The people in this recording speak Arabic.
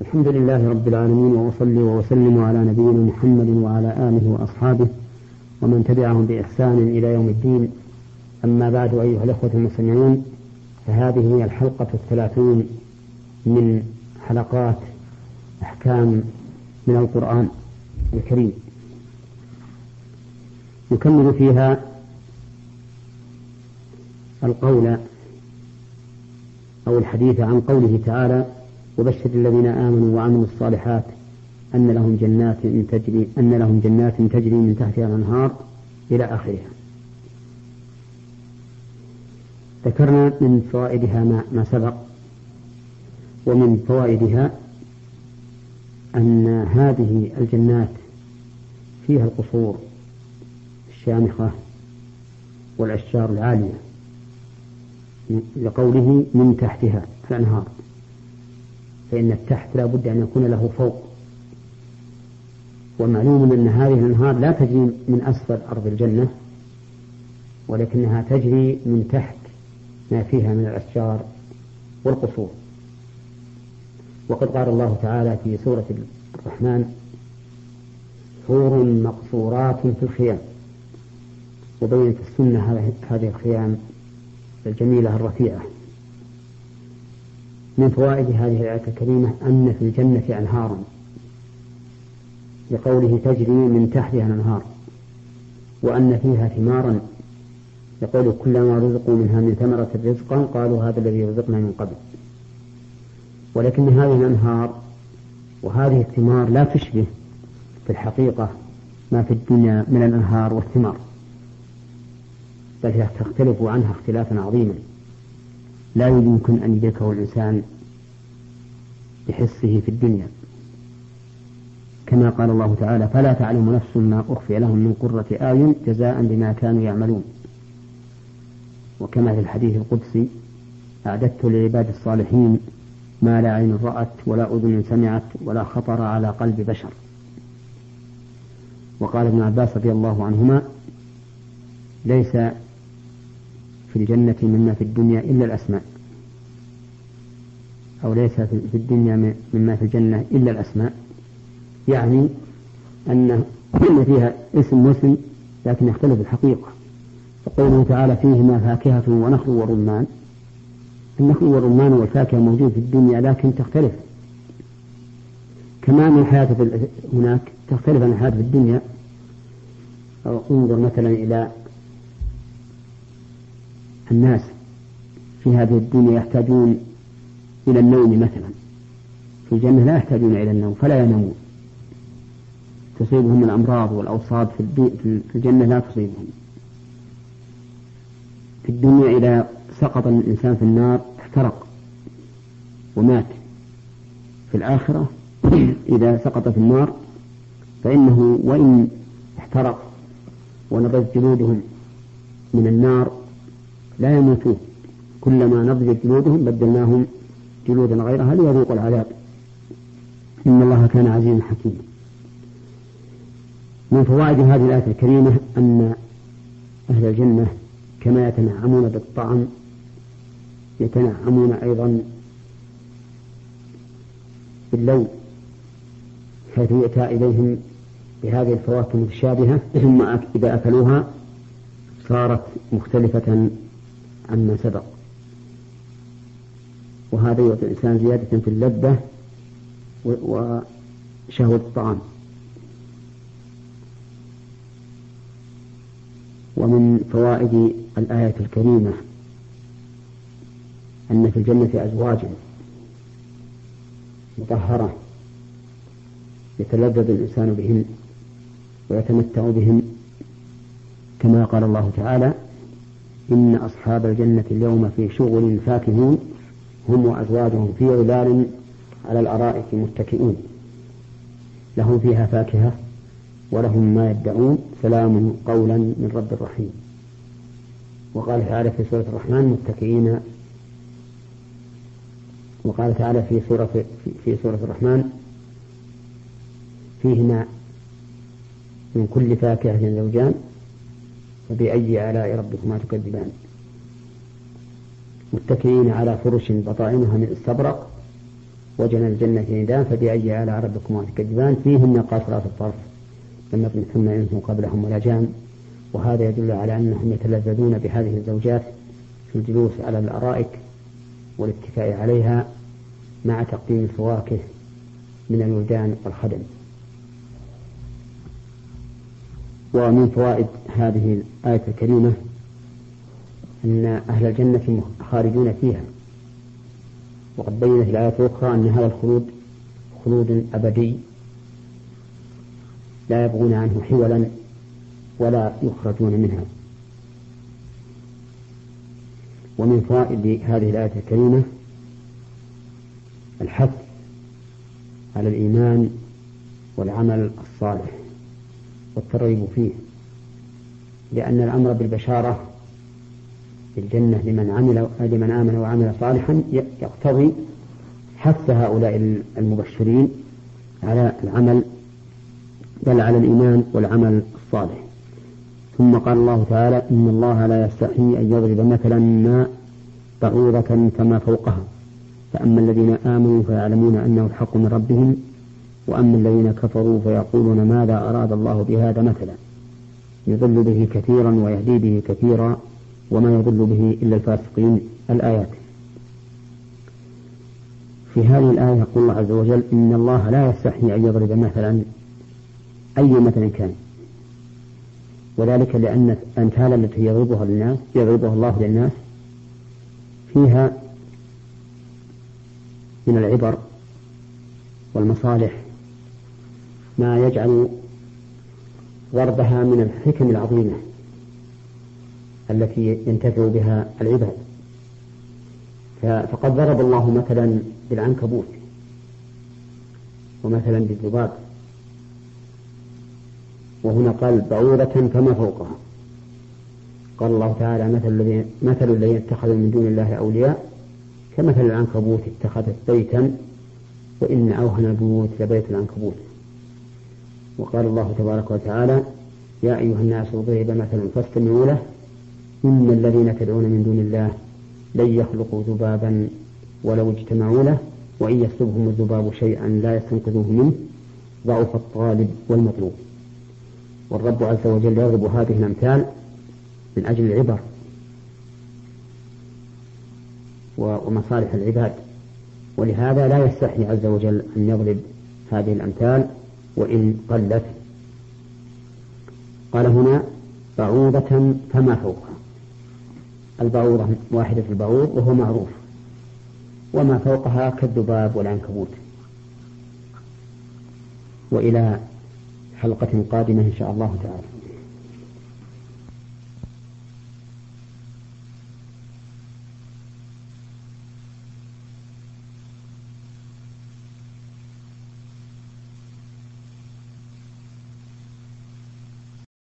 الحمد لله رب العالمين، وأصلي وأسلم على نبينا محمد وعلى آله وأصحابه ومن تبعهم بإحسان إلى يوم الدين. أما بعد، أيها الأخوة المستمعون، فهذه هي الحلقة 30 من حلقات أحكام من القرآن الكريم، يكمل فيها القول أو الحديث عن قوله تعالى: وبشر الذين آمنوا وعملوا الصالحات أن لهم جنات تجري من تحتها الأنهار إلى آخرها. ذكرنا من فوائدها ما سبق، ومن فوائدها أن هذه الجنات فيها القصور الشامخة والأشجار العالية، لقوله من تحتها الأنهار، فإن التحت لا بد أن يكون له فوق. ومعلوم أن هذه الأنهار لا تجري من أسفل أرض الجنة، ولكنها تجري من تحت ما فيها من الأشجار والقصور. وقد قال الله تعالى في سورة الرحمن: حور مقصورات في الخيام. وبينت السنة هذه الخيام الجميلة الرفيعة. من فوائد هذه الآية الكريمة أن في الجنة أنهارا، لقوله تجري من تحتها الأنهار، وأن فيها ثمارا، يقول: كلما رزقوا منها من ثمرة رزقا قالوا هذا الذي رزقنا من قبل. ولكن هذه الأنهار وهذه الثمار لا تشبه في الحقيقة ما في الدنيا من الأنهار والثمار، بل تختلف عنها اختلافا عظيما لا يمكن أن يدركه الإنسان بحسه في الدنيا، كما قال الله تعالى: فلا تعلم نفس ما أخفي لهم من قرة أعين جزاء بما كانوا يعملون. وكما في الحديث القدسي: أعددت لعباد الصالحين ما لا عين رأت ولا أذن سمعت ولا خطر على قلب بشر. وقال ابن عباس رضي الله عنهما: ليس في الجنة مما في الدنيا إلا الأسماء، أو ليس في الدنيا مما في الجنة إلا الأسماء، يعني أن فيها اسم واسم لكن يختلف الحقيقة. فقوله تعالى: فيهما فاكهة ونخل ورمان، النخل والرمان والفاكهة موجود في الدنيا لكن تختلف، كما أن الحياة هناك تختلف عن الحياة في الدنيا. انظر مثلا إلى الناس في هذه الدنيا يحتاجون إلى النوم مثلا، في الجنة لا يحتاجون إلى النوم فلا ينامون، تصيبهم الأمراض والأوصاب في الجنة لا تصيبهم. في الدنيا إذا سقط الإنسان في النار احترق ومات. في الآخرة إذا سقط في النار فإنه وإن احترق ونضجت جلودهم من النار لا يموتون، كلما نضجت جلودهم بدلناهم جلودا غيرها ليذوقوا العذاب، إن الله كان عزيزا حكيما. من فوائد هذه الآية الكريمة أن أهل الجنة كما يتنعمون بالطعم يتنعمون أيضا باللون، حيث يؤتى إليهم بهذه الفواكه المتشابهة، ثم إذا أكلوها صارت مختلفة عما سبق، وهذا يعطي الإنسان زيادة في اللذة وشهوة الطعام. ومن فوائد الآية الكريمة أن في الجنة أزواجا مطهرة يتلذذ الإنسان بهن ويتمتع بهن، كما قال الله تعالى: إن أصحاب الجنة اليوم في شغل فاكهون هم وأزواجهم في ظلال على الأرائك متكئون لهم فيها فاكهة ولهم ما يدعون سلام قولا من رب رحيم. وقال تعالى في سورة الرحمن: متكئين. وقال تعالى في سورة الرحمن: فيهما من كل فاكهة زوجان فبأي آلاء ربكما تكذبان. متكئين على فرش بطائنها من استبرق وجنى الجنتين دان فبأي آلاء ربكما تكذبان فيهن قاصرات الطرف لم يطمثهن إنس قبلهم ولا جان. وهذا يدل على أنهم يتلذذون بهذه الزوجات في الجلوس على الأرائك والاتكاء عليها مع تقديم الفواكه من الولدان والخدم. ومن فوائد هذه الآية الكريمة أن أهل الجنة خارجون فيها، وقد بينت الآية الأخرى أن هذا الخلود خلود أبدي لا يبغون عنه حولا ولا يخرجون منها. ومن فوائد هذه الآية الكريمة الحث على الإيمان والعمل الصالح والترغيب فيه، لأن الأمر بالبشارة بالجنة لمن آمن وعمل صالحا يقتضي حث هؤلاء المبشرين على العمل بل على الإيمان والعمل الصالح. ثم قال الله تعالى إن الله لا يستحي أن يضرب مثلا ما بعوضة فما فوقها فأما الذين آمنوا فيعلمون أنه الحق من ربهم وأما الذين كفروا فيقولون ماذا أراد الله بهذا مثلا يضل به كثيرا ويهدي به كثيرا وما يضل به إلا الفاسقين. الآيات. في هذه الآية يقول الله عز وجل إن الله لا يستحي أن يضرب مثلا أي مثل كان، وذلك لأن الأمثال التي يضربها الله للناس فيها من العبر والمصالح ما يجعل ضربها من الحكم العظيمة التي ينتفع بها العباد. فقد ضرب الله مثلا بالعنكبوت ومثلا بالذباب، وهنا قال بعوضة فما فوقها. قال الله تعالى مثل الذين اتخذوا من دون الله أولياء كمثل العنكبوت اتخذت بيتا وإن أوهن البيوت لبيت العنكبوت. وقال الله تبارك وتعالى يا أيها الناس ضرب مثل فاستمعوا له إن الذين تدعون من دون الله لن يخلقوا ذبابا ولو اجتمعوا له وإن يسلبهم الذباب شيئا لا يستنقذوه منه ضعف الطالب والمطلوب. والرب عز وجل يضرب هذه الأمثال من أجل العبر ومصالح العباد، ولهذا لا يستحي عز وجل أن يضرب هذه الأمثال وإن قلت. قال هنا بعوضة فما فوقها. البعوضة واحدة البعوض وهو معروف، وما فوقها كالذباب والعنكبوت. وإلى حلقة قادمة إن شاء الله تعالى.